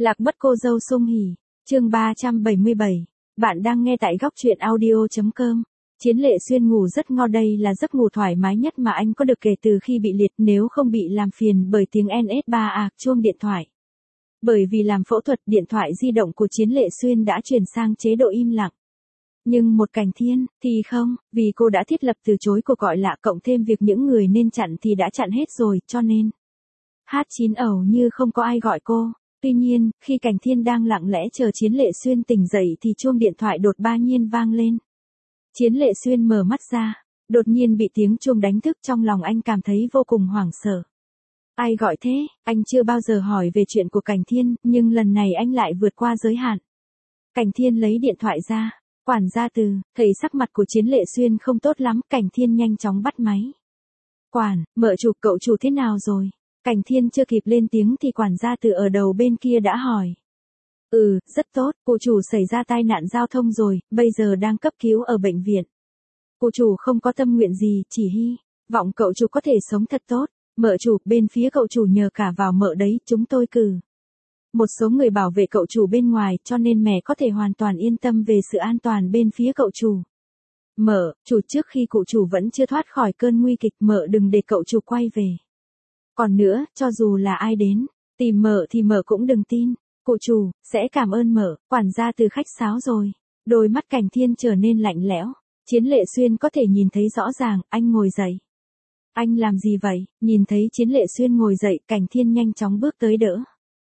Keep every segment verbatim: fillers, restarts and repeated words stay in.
Lạc mất cô dâu Sung Hỉ, chương ba trăm bảy mươi bảy. Bạn đang nghe tại góc truyện audio chấm com. Chiến Lệ Xuyên ngủ rất ngon, đây là giấc ngủ thoải mái nhất mà anh có được kể từ khi bị liệt, nếu không bị làm phiền bởi tiếng en ét ba a chuông điện thoại. Bởi vì làm phẫu thuật, điện thoại di động của Chiến Lệ Xuyên đã chuyển sang chế độ im lặng. Nhưng một Cảnh Thiên thì không, vì cô đã thiết lập từ chối cuộc gọi lạ, cộng thêm việc những người nên chặn thì đã chặn hết rồi, cho nên hát chín ẩu như không có ai gọi cô. Tuy nhiên, khi Cảnh Thiên đang lặng lẽ chờ Chiến Lệ Xuyên tỉnh dậy thì chuông điện thoại đột ba nhiên vang lên. Chiến Lệ Xuyên mở mắt ra, đột nhiên bị tiếng chuông đánh thức, trong lòng anh cảm thấy vô cùng hoảng sợ. Ai gọi thế? Anh chưa bao giờ hỏi về chuyện của Cảnh Thiên, nhưng lần này anh lại vượt qua giới hạn. Cảnh Thiên lấy điện thoại ra. Quản gia Từ, thấy sắc mặt của Chiến Lệ Xuyên không tốt lắm, Cảnh Thiên nhanh chóng bắt máy. Quản, mợ chủ, cậu chủ thế nào rồi? Cảnh Thiên chưa kịp lên tiếng thì quản gia Từ ở đầu bên kia đã hỏi. Ừ, rất tốt, cô chủ xảy ra tai nạn giao thông rồi, bây giờ đang cấp cứu ở bệnh viện. Cô chủ không có tâm nguyện gì, chỉ hy vọng cậu chủ có thể sống thật tốt. Mợ chủ, bên phía cậu chủ nhờ cả vào mợ đấy, chúng tôi cử một số người bảo vệ cậu chủ bên ngoài, cho nên mẹ có thể hoàn toàn yên tâm về sự an toàn bên phía cậu chủ. Mợ, chủ, trước khi cụ chủ vẫn chưa thoát khỏi cơn nguy kịch, mợ đừng để cậu chủ quay về. Còn nữa, cho dù là ai đến tìm mợ thì mợ cũng đừng tin. Cụ chủ sẽ cảm ơn mợ. Quản gia Từ khách sáo rồi. Đôi mắt Cảnh Thiên trở nên lạnh lẽo. Chiến Lệ Xuyên có thể nhìn thấy rõ ràng, anh ngồi dậy. Anh làm gì vậy? Nhìn thấy Chiến Lệ Xuyên ngồi dậy, Cảnh Thiên nhanh chóng bước tới đỡ.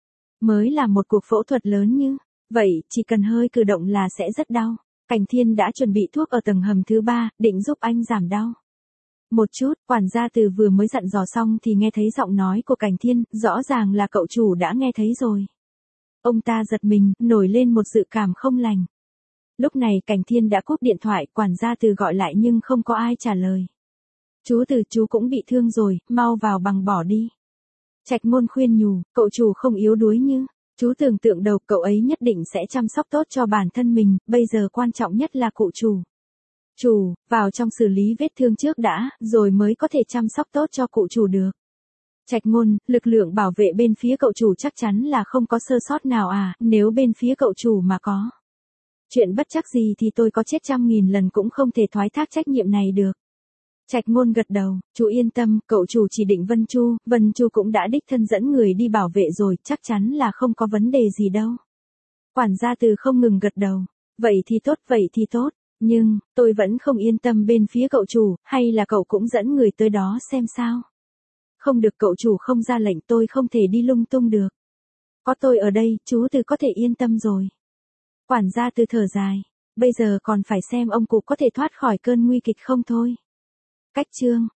Mới là một cuộc phẫu thuật lớn như vậy, chỉ cần hơi cử động là sẽ rất đau. Cảnh Thiên đã chuẩn bị thuốc ở tầng hầm thứ ba, định giúp anh giảm đau. Một chút, quản gia Từ vừa mới dặn dò xong thì nghe thấy giọng nói của Cảnh Thiên, rõ ràng là cậu chủ đã nghe thấy rồi. Ông ta giật mình, nổi lên một dự cảm không lành. Lúc này Cảnh Thiên đã cúp điện thoại, quản gia Từ gọi lại nhưng không có ai trả lời. Chú Từ, chú cũng bị thương rồi, mau vào bằng bỏ đi. Trạch Môn khuyên nhủ, cậu chủ không yếu đuối như chú tưởng tượng đâu, cậu ấy nhất định sẽ chăm sóc tốt cho bản thân mình, bây giờ quan trọng nhất là cụ chủ. Chủ, vào trong xử lý vết thương trước đã, rồi mới có thể chăm sóc tốt cho cụ chủ được. Trạch Môn, lực lượng bảo vệ bên phía cậu chủ chắc chắn là không có sơ sót nào à, nếu bên phía cậu chủ mà có chuyện bất trắc gì thì tôi có chết trăm nghìn lần cũng không thể thoái thác trách nhiệm này được. Trạch Môn gật đầu, chú yên tâm, cậu chủ chỉ định Vân Chu, Vân Chu cũng đã đích thân dẫn người đi bảo vệ rồi, chắc chắn là không có vấn đề gì đâu. Quản gia Từ không ngừng gật đầu, vậy thì tốt, vậy thì tốt, nhưng, tôi vẫn không yên tâm bên phía cậu chủ, hay là cậu cũng dẫn người tới đó xem sao? Không được, cậu chủ không ra lệnh, tôi không thể đi lung tung được. Có tôi ở đây, chú Từ có thể yên tâm rồi. Quản gia Từ thở dài, bây giờ còn phải xem ông cụ có thể thoát khỏi cơn nguy kịch không thôi. Cách chương